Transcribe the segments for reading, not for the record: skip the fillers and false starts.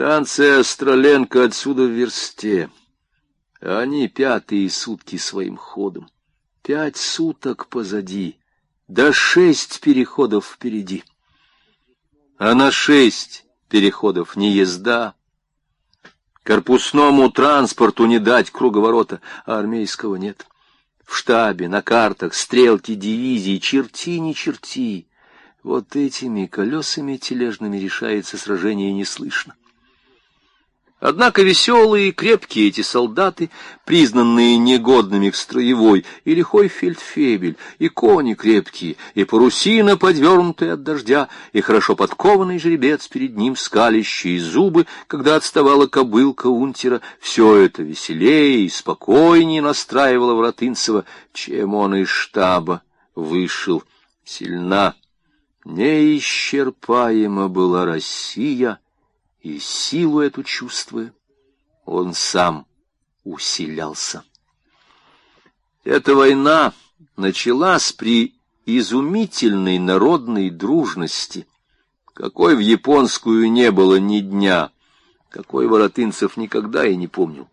Станция Остроленко отсюда в версте. Они 5-е сутки своим ходом. 5 суток позади, да 6 переходов впереди. А на 6 переходов не езда. Корпусному транспорту не дать круговорота, а армейского нет. В штабе, на картах, стрелки дивизии, черти не черти. Вот этими колесами тележными решается сражение не слышно. Однако веселые и крепкие эти солдаты, признанные негодными к строевой, и лихой фельдфебель, и кони крепкие, и парусина, подвернутая от дождя, и хорошо подкованный жеребец перед ним, скалящие зубы, когда отставала кобылка унтера, все это веселее и спокойнее настраивало Воротынцева, чем он из штаба вышел. Сильна, неисчерпаема была Россия, и силу эту чувствуя, он сам усилялся. Эта война началась при изумительной народной дружности, какой в японскую не было ни дня, какой Воротынцев никогда и не помнил.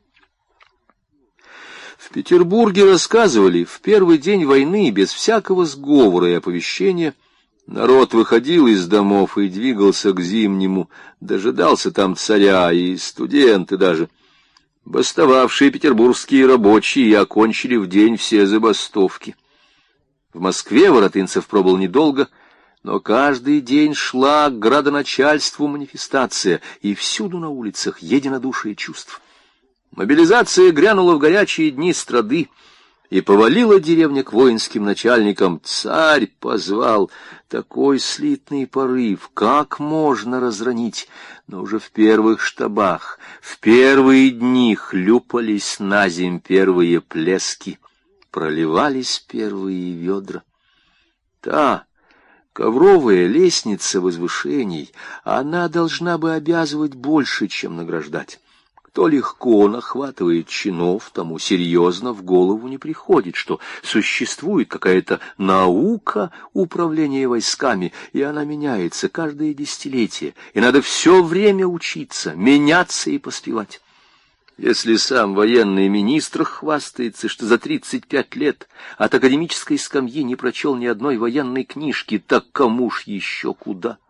В Петербурге рассказывали, в первый день войны, без всякого сговора и оповещения, народ выходил из домов и двигался к Зимнему, дожидался там царя, и студенты даже. Бастовавшие петербургские рабочие окончили в день все забастовки. В Москве Воротынцев пробыл недолго, но каждый день шла к градоначальству манифестация, и всюду на улицах единодушие чувств. Мобилизация грянула в горячие дни страды, и повалила деревня к воинским начальникам. Царь позвал. Такой слитный порыв, как можно разронить? Но уже в первых штабах, в первые дни хлюпались наземь первые плески, проливались первые ведра. Та ковровая лестница возвышений, она должна бы обязывать больше, чем награждать. Кто легко нахватывает чинов, тому серьезно в голову не приходит, что существует какая-то наука управления войсками, и она меняется каждое десятилетие, и надо все время учиться, меняться и поспевать. Если сам военный министр хвастается, что за 35 лет от академической скамьи не прочел ни одной военной книжки, так кому ж еще куда?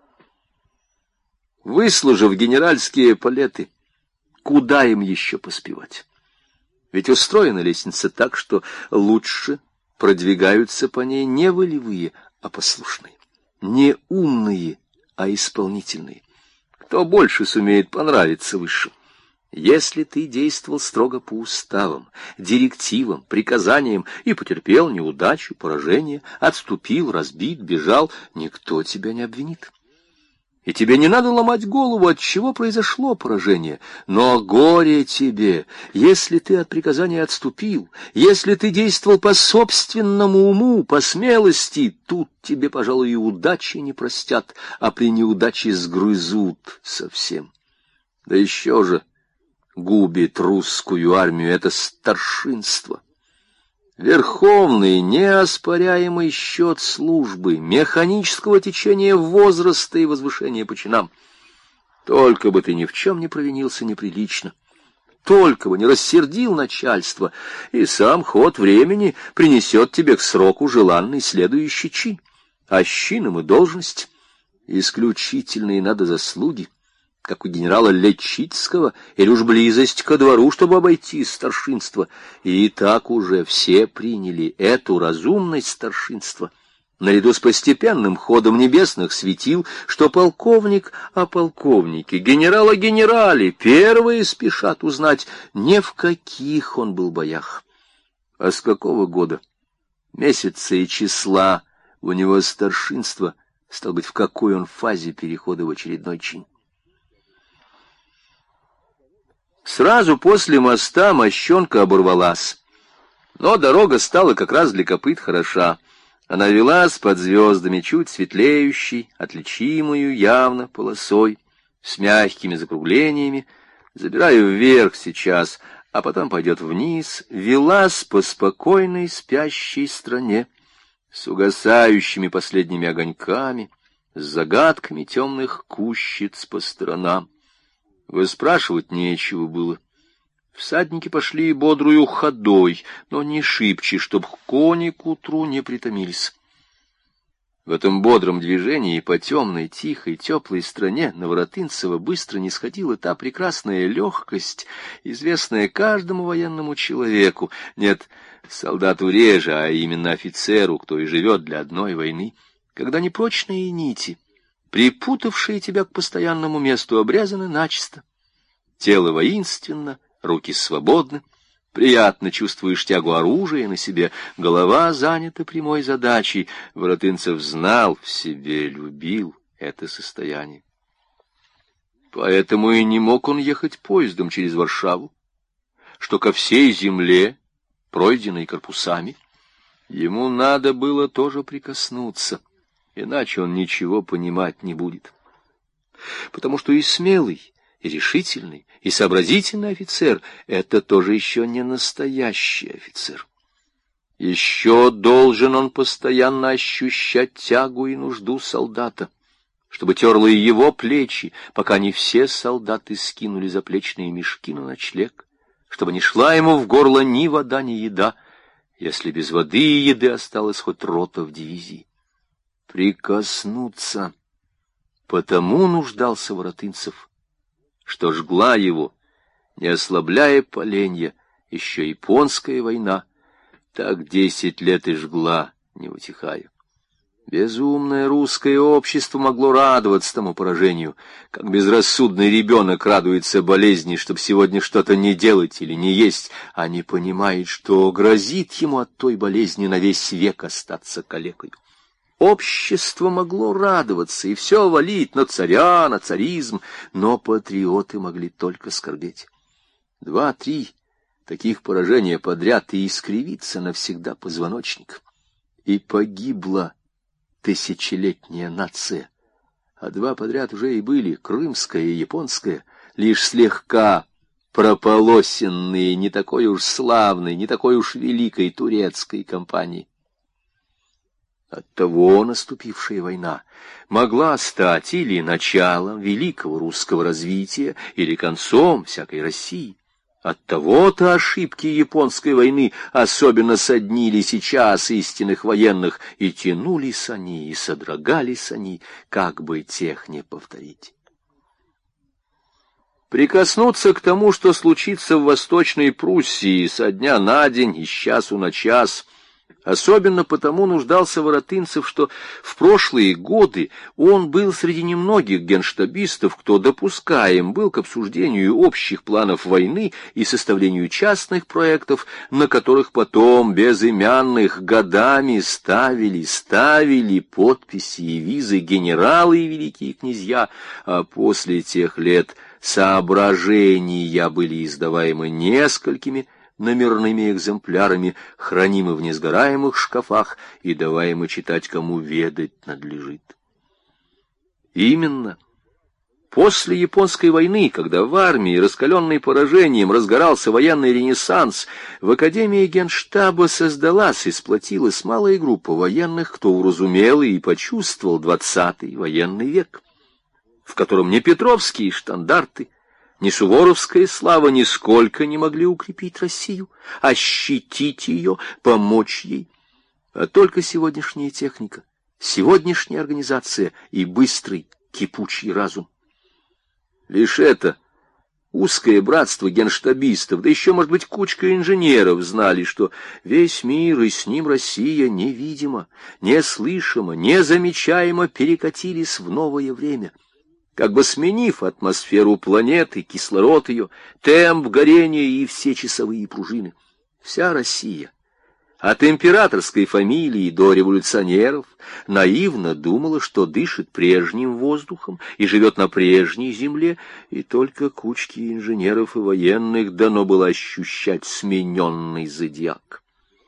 Выслужив генеральские палеты, куда им еще поспевать? Ведь устроена лестница так, что лучше продвигаются по ней не волевые, а послушные, не умные, а исполнительные. Кто больше сумеет понравиться высшим? Если ты действовал строго по уставам, директивам, приказаниям и потерпел неудачу, поражение, отступил, разбит, бежал, никто тебя не обвинит. И тебе не надо ломать голову, от чего произошло поражение. Но горе тебе, если ты от приказания отступил, если ты действовал по собственному уму, по смелости, тут тебе, пожалуй, и удачи не простят, а при неудаче сгрызут совсем. Да еще же губит русскую армию это старшинство. Верховный, неоспоряемый счет службы, механического течения возраста и возвышения по чинам. Только бы ты ни в чем не провинился неприлично, только бы не рассердил начальство, и сам ход времени принесет тебе к сроку желанный следующий чин. А с чином и должность исключительные надо заслуги, как у генерала Лечицкого, или уж близость ко двору, чтобы обойти старшинство. И так уже все приняли эту разумность старшинства, наряду с постепенным ходом небесных светил, что полковник о полковнике, генерал о генерале первые спешат узнать, не в каких он был боях, а с какого года, месяца и числа у него старшинство, стало быть, в какой он фазе перехода в очередной чин. Сразу после моста мощонка оборвалась, но дорога стала как раз для копыт хороша. Она велась под звездами, чуть светлеющей, отличимую явно полосой, с мягкими закруглениями, забирая вверх сейчас, а потом пойдет вниз, велась по спокойной спящей стране, с угасающими последними огоньками, с загадками темных кущиц по сторонам. Выспрашивать нечего было. Всадники пошли бодрую ходой, но не шибче, чтоб кони к утру не притомились. В этом бодром движении по темной, тихой, теплой стране Новворотынцева быстро нисходила та прекрасная легкость, известная каждому военному человеку. Нет, солдату реже, а именно офицеру, кто и живет для одной войны, когда непрочные нити, припутавшие тебя к постоянному месту, обрезаны начисто. Тело воинственно, руки свободны. Приятно чувствуешь тягу оружия на себе, голова занята прямой задачей. Воротынцев знал в себе, любил это состояние. Поэтому и не мог он ехать поездом через Варшаву, что ко всей земле, пройденной корпусами, ему надо было тоже прикоснуться, иначе он ничего понимать не будет. Потому что и смелый, и решительный, и сообразительный офицер — это тоже еще не настоящий офицер. Еще должен он постоянно ощущать тягу и нужду солдата, чтобы терло и его плечи, пока не все солдаты скинули заплечные мешки на ночлег, чтобы не шла ему в горло ни вода, ни еда, если без воды и еды осталась хоть рота в дивизии. Прикоснуться. Потому нуждался Воротынцев, что жгла его, не ослабляя поленья, еще японская война, так 10 лет и жгла, не утихая. Безумное русское общество могло радоваться тому поражению, как безрассудный ребенок радуется болезни, чтобы сегодня что-то не делать или не есть, а не понимает, что грозит ему от той болезни на весь век остаться калекой. Общество могло радоваться и все валить на царя, на царизм, но патриоты могли только скорбеть. 2-3 таких поражения подряд, и искривится навсегда позвоночник. И погибла тысячелетняя нация. А 2 подряд уже и были, крымская и японская, лишь слегка прополосенные не такой уж славной, не такой уж великой турецкой кампанией. Оттого наступившая война могла стать или началом великого русского развития, или концом всякой России. Оттого-то ошибки японской войны особенно соднили сейчас истинных военных, и тянулись они, и содрогались они, как бы тех не повторить. Прикоснуться к тому, что случится в Восточной Пруссии со дня на день и с часу на час, особенно потому нуждался Воротынцев, что в прошлые годы он был среди немногих генштабистов, кто допускаем был к обсуждению общих планов войны и составлению частных проектов, на которых потом безымянных годами ставили подписи и визы генералы и великие князья, а после тех лет соображения были издаваемы несколькими номерными экземплярами, хранимы в несгораемых шкафах и даваемы читать, кому ведать надлежит. Именно после Японской войны, когда в армии, раскаленной поражением, разгорался военный ренессанс, в Академии Генштаба создалась и сплотилась малая группа военных, кто уразумел и почувствовал 20-й военный век, в котором не петровские штандарты, ни суворовская слава нисколько не могли укрепить Россию, ощутить ее, помочь ей, а только сегодняшняя техника, сегодняшняя организация и быстрый, кипучий разум. Лишь это узкое братство генштабистов, да еще, может быть, кучка инженеров знали, что весь мир и с ним Россия невидимо, неслышимо, незамечаемо перекатились в новое время, как бы сменив атмосферу планеты, кислород ее, темп горения и все часовые пружины. Вся Россия, от императорской фамилии до революционеров, наивно думала, что дышит прежним воздухом и живет на прежней земле, и только кучке инженеров и военных дано было ощущать смененный зодиак.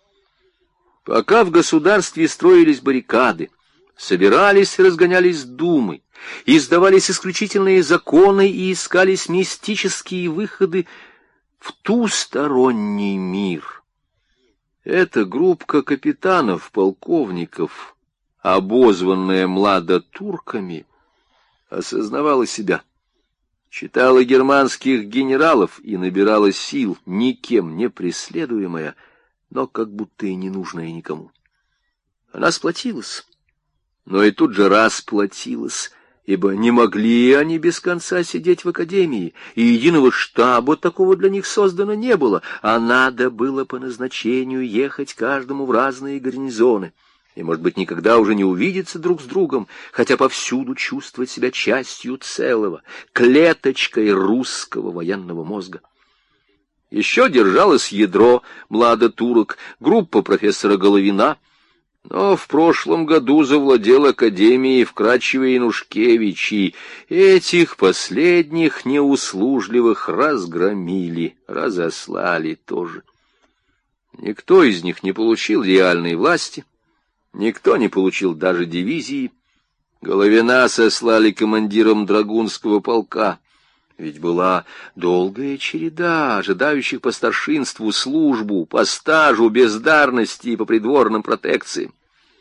Пока в государстве строились баррикады, собирались и разгонялись думы, издавались исключительные законы и искались мистические выходы в тусторонний мир. Эта группа капитанов, полковников, обозванная младотурками, осознавала себя читала германских генералов и набирала сил, никем не преследуемая, но как будто и не нужная никому. Она сплотилась, но и тут же расплотилась, ибо не могли они без конца сидеть в академии, и единого штаба такого для них создано не было, а надо было по назначению ехать каждому в разные гарнизоны, и, может быть, никогда уже не увидеться друг с другом, хотя повсюду чувствовать себя частью целого, клеточкой русского военного мозга. Еще держалось ядро младотурок, группа профессора Головина, но в прошлом году завладел академией вкрадчивый Янушкевич, и этих последних неуслужливых разгромили, разослали тоже. Никто из них не получил реальной власти, никто не получил даже дивизии. Головина сослали командиром Драгунского полка, ведь была долгая череда ожидающих по старшинству службу, по стажу, бездарности и по придворным протекциям.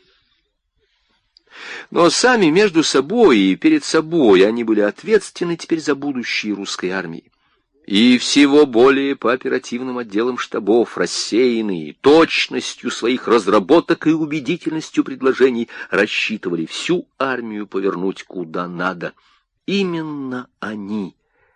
Но сами между собой и перед собой они были ответственны теперь за будущее русской армии. И всего более по оперативным отделам штабов, рассеянные точностью своих разработок и убедительностью предложений, рассчитывали всю армию повернуть куда надо. Именно они,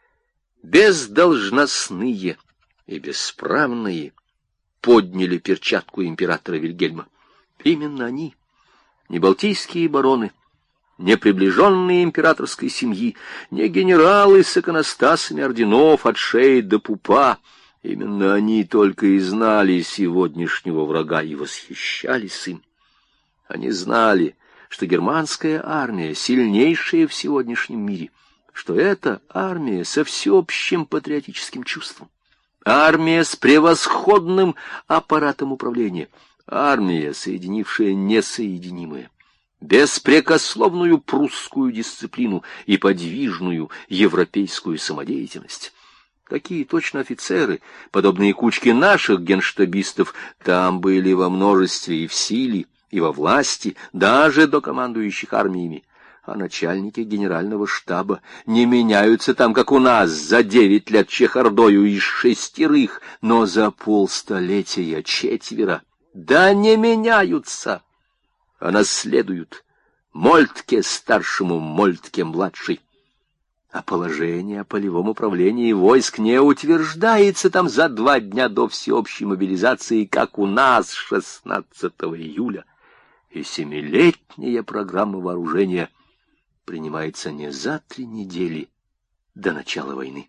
бездолжностные и бесправные, подняли перчатку императора Вильгельма. Именно они, не балтийские бароны, не приближенные императорской семьи, не генералы с иконостасами орденов от шеи до пупа, именно они только и знали сегодняшнего врага и восхищались им. Они знали, что германская армия сильнейшая в сегодняшнем мире, что это армия со всеобщим патриотическим чувством, армия с превосходным аппаратом управления, армия, соединившая несоединимое, беспрекословную прусскую дисциплину и подвижную европейскую самодеятельность. Такие точно офицеры, подобные кучке наших генштабистов, там были во множестве и в силе, и во власти, даже до командующих армиями. А начальники генерального штаба не меняются там, как у нас, за 9 лет чехардою из 6, но за полстолетия 4. Да не меняются, а наследуют Мольтке старшему, Мольтке младший. А положение о полевом управлении войск не утверждается там за 2 дня до всеобщей мобилизации, как у нас 16 июля. И 7-летняя программа вооружения принимается не за 3 недели до начала войны.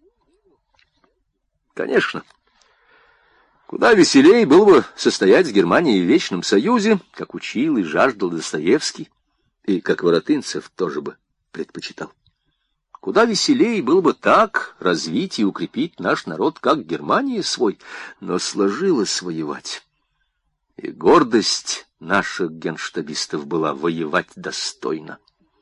Конечно, куда веселее было бы состоять с Германией в вечном союзе, как учил и жаждал Достоевский, и как Воротынцев тоже бы предпочитал. Куда веселее было бы так развить и укрепить наш народ, как Германия свой, но сложилось воевать. И гордость наших генштабистов была воевать достойно.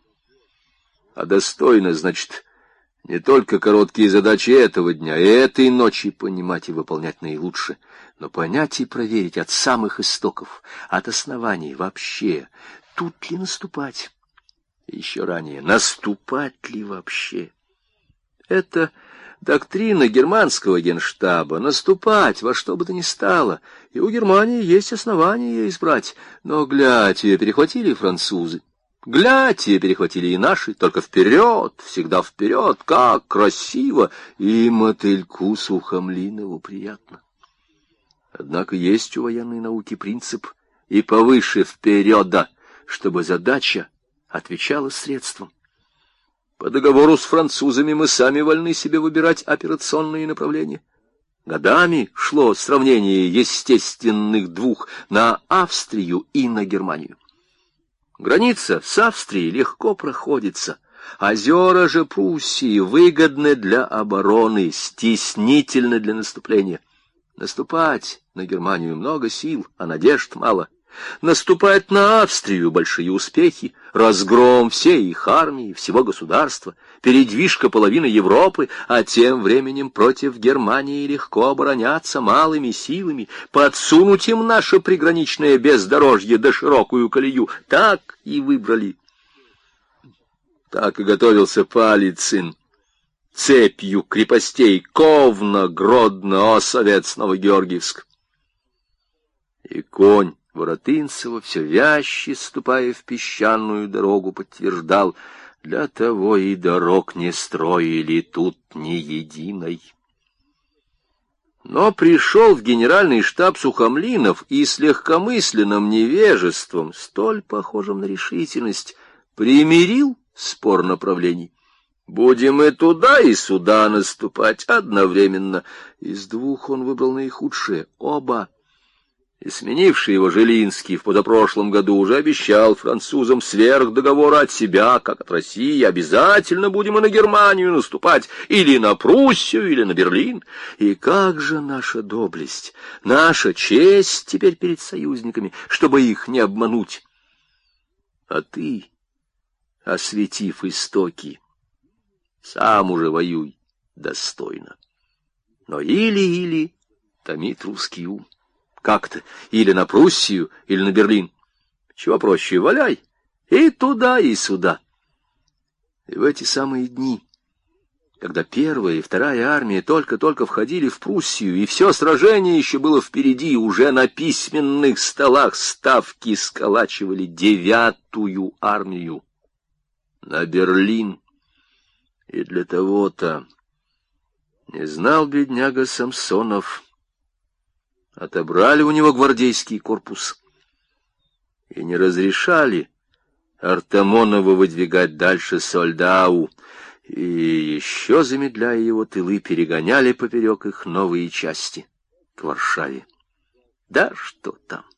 А достойно, значит, не только короткие задачи этого дня, и этой ночи понимать и выполнять наилучше, но понять и проверить от самых истоков, от оснований вообще, тут ли наступать. Еще ранее, наступать ли вообще. Это доктрина германского генштаба — наступать во что бы то ни стало, и у Германии есть основания ее избрать, но, глядь, ее перехватили французы. Глядь, ее перехватили и наши, только вперед, всегда вперед, как красиво, и мотыльку Сухомлинову приятно. Однако есть у военной науки принцип и повыше впереда, чтобы задача отвечала средствам. По договору с французами мы сами вольны себе выбирать операционные направления. Годами шло сравнение естественных двух на Австрию и на Германию. Граница с Австрией легко проходится. Озера же Пруссии выгодны для обороны, стеснительны для наступления. Наступать на Германию много сил, а надежд мало. Наступать на Австрию — большие успехи, разгром всей их армии, всего государства, передвижка половины Европы, а тем временем против Германии легко обороняться малыми силами, подсунуть им наше приграничное бездорожье да широкую колею. Так и выбрали. Так и готовился Палицын. цепью крепостей Ковна, Гродно, Осовец, Новогеоргиевск. И конь Воротынцева, все вяще ступая в песчаную дорогу, подтверждал: для того и дорог не строили тут ни единой. Но пришел в генеральный штаб Сухомлинов и с легкомысленным невежеством, столь похожим на решительность, примирил спор направлений. Будем и туда, и сюда наступать одновременно. Из двух он выбрал наихудшее — оба. И сменивший его Жилинский в позапрошлом году уже обещал французам сверх договора от себя, как от России, обязательно будем и на Германию наступать, или на Пруссию, или на Берлин. И как же наша доблесть, наша честь теперь перед союзниками, чтобы их не обмануть? А ты, осветив истоки, сам уже воюй достойно. Но или томит русский ум. Как-то или на Пруссию, или на Берлин. Чего проще, валяй, и туда, и сюда. И в эти самые дни, когда первая и вторая армия только-только входили в Пруссию, и все сражение еще было впереди, уже на письменных столах ставки сколачивали 9-ю армию на Берлин. И для того-то не знал бедняга Самсонов. Отобрали у него гвардейский корпус и не разрешали Артамонову выдвигать дальше Сольдау, и еще, замедляя его тылы, перегоняли поперек их новые части к Варшаве. Да что там!